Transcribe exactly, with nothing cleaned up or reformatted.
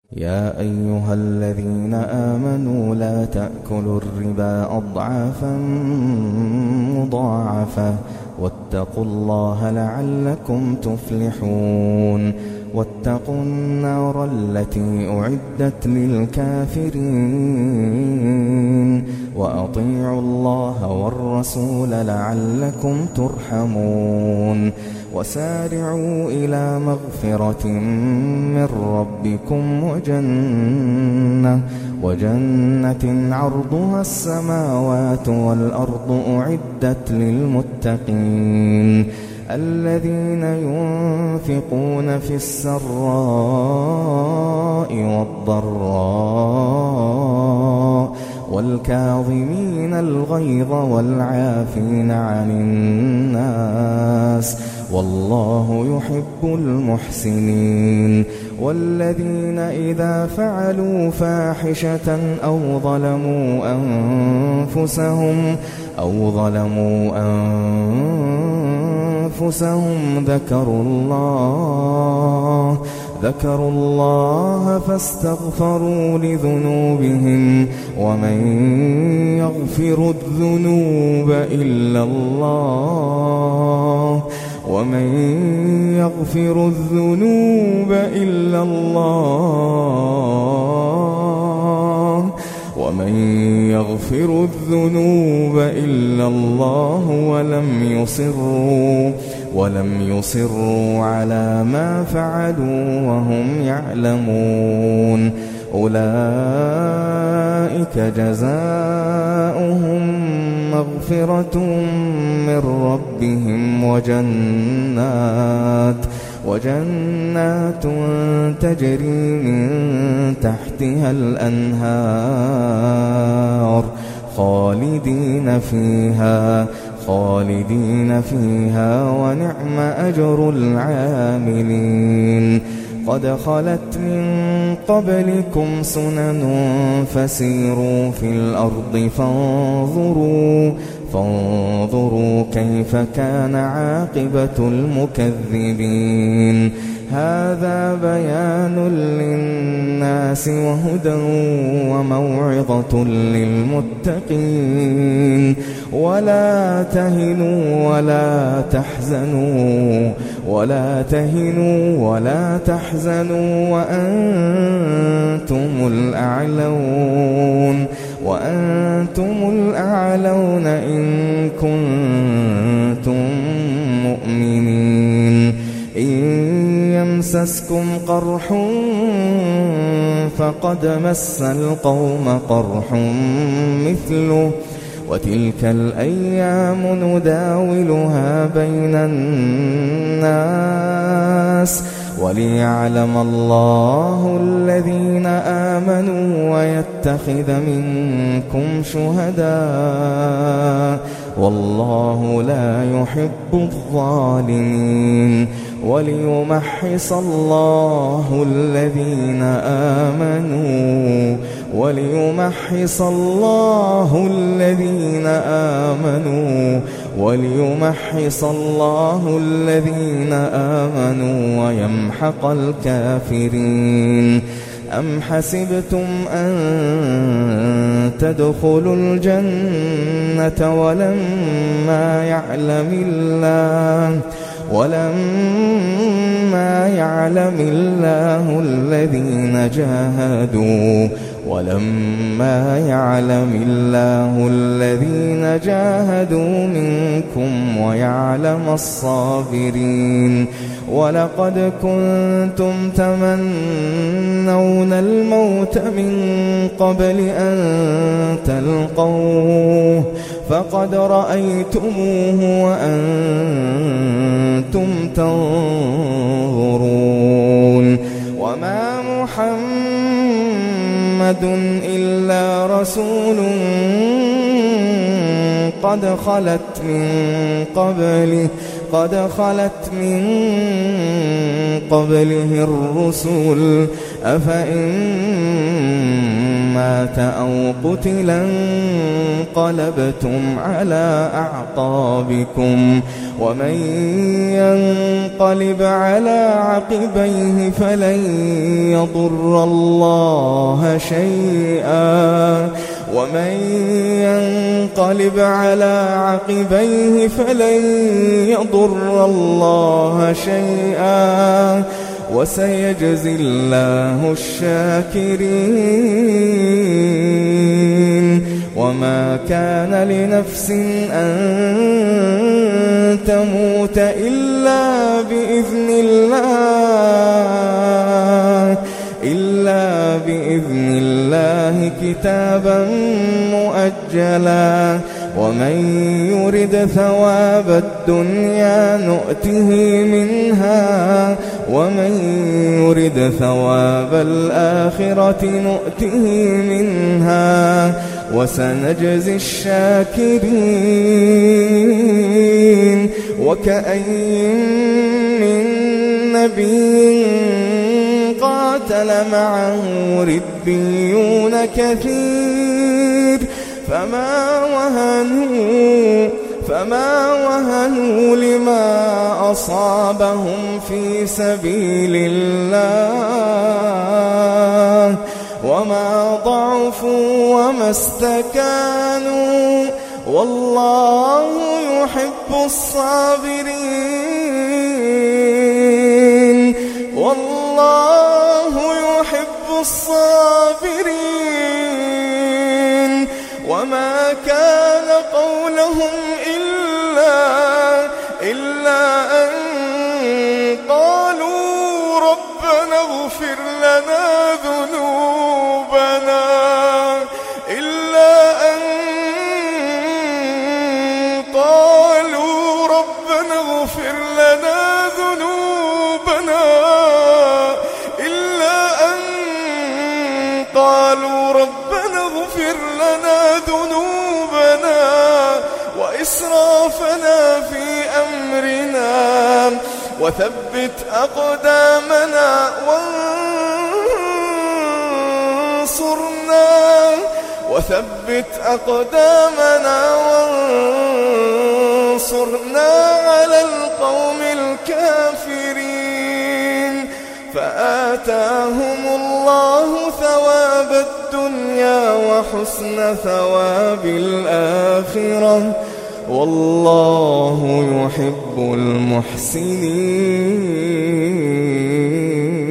يا أيها الذين آمنوا لا تأكلوا الربا أضعافا مضاعفة واتقوا الله لعلكم تفلحون. واتقوا النار التي أعدت للكافرين وأطيعوا الله والرسول لعلكم ترحمون. وسارعوا إلى مغفرة من ربكم وجنة, وجنة عرضها السماوات والأرض أعدت للمتقين الذين ينفقون في السراء والضراء والكاظمين الغيظ والعافين عن الناس والله يحب المحسنين. والذين إذا فعلوا فاحشة أو ظلموا أنفسهم أو ظلموا أنفسهم ذكروا الله ذكروا الله فاستغفروا لذنوبهم ومن يغفر الذنوب إلا الله ومن يغفر الذنوب إلا الله ومن يغفر الذنوب إلا الله ولم يصروا ولم يصروا على ما فعلوا وهم يعلمون أولئك جزاؤهم مغفرة من ربهم وجنات وجنات تجري من تحتها الأنهار خالدين فيها خالدين فيها ونعم أجر العاملين. قد خلت من قبلكم سنن فسيروا في الأرض فانظروا فانظروا كيف كان عاقبة المكذبين. هذا بيان للناس وهدى وموعظة للمتقين. ولا تهنوا ولا تحزنوا ولا تهنوا ولا تحزنوا وأنتم الأعلون وأنتم الأعلون إن كنتم مؤمنين. إن يمسسكم قرح فقد مس القوم قرح مثله وتلك الأيام نداولها بين الناس وليعلم الله الذين آمنوا ويتخذ منكم شهداء والله لا يحب الظالمين. وليمحص الله الذين آمنوا وليمحص الله الذين آمنوا وليمحص الله الذين آمنوا ويمحق الكافرين. أم حسبتم أن تدخلوا الجنة ولما يعلم الله ولما يعلم الله الذين جاهدوا ولما يعلم الله الذين جاهدوا منكم ويعلم الصابرين. ولقد كنتم تمنون الموت من قبل أن تلقوه فقد رأيتموه وأنتم تنظرون. وما محمد إلا رسول قد خلت من قبله قد خلت من قبله الرسل أفإن مات أو قتلا انقلبتم على أعقابكم ومن ينقلب على عقبيه فلن يضر الله شيئا ومن ينقلب على عقبيه فلن يضر الله شيئا وسيجزي الله الشاكرين وما كان لنفس أن تموت إلا بإذن الله إلا بإذن الله كتابا مؤجلا ومن يرد ثواب الدنيا نؤته منها ومن يرد ثواب الآخرة نؤته منها وسنجزي الشاكرين وكأين من نبي قاتل معه ربيون كثير فما وهنوا فما وهنوا لما أصابهم في سبيل الله وما ضعفوا وما استكانوا والله يحب الصابرين والله يحب الصابرين وما كان قولهم إلا إلا أن قالوا ربنا اغفر لنا ذنوبنا إلا أن قالوا ربنا اغفر لنا ذنوبنا إلا أن قالوا ربنا اغفر لنا ذنوبنا وإسرافنا في أمرنا وثبت أقدامنا وانصرنا وثبت أقدامنا وانصرنا على القوم الكافرين فآتاهم الله ثواب الدنيا وحسن ثواب الآخرة والله يحب المحسنين.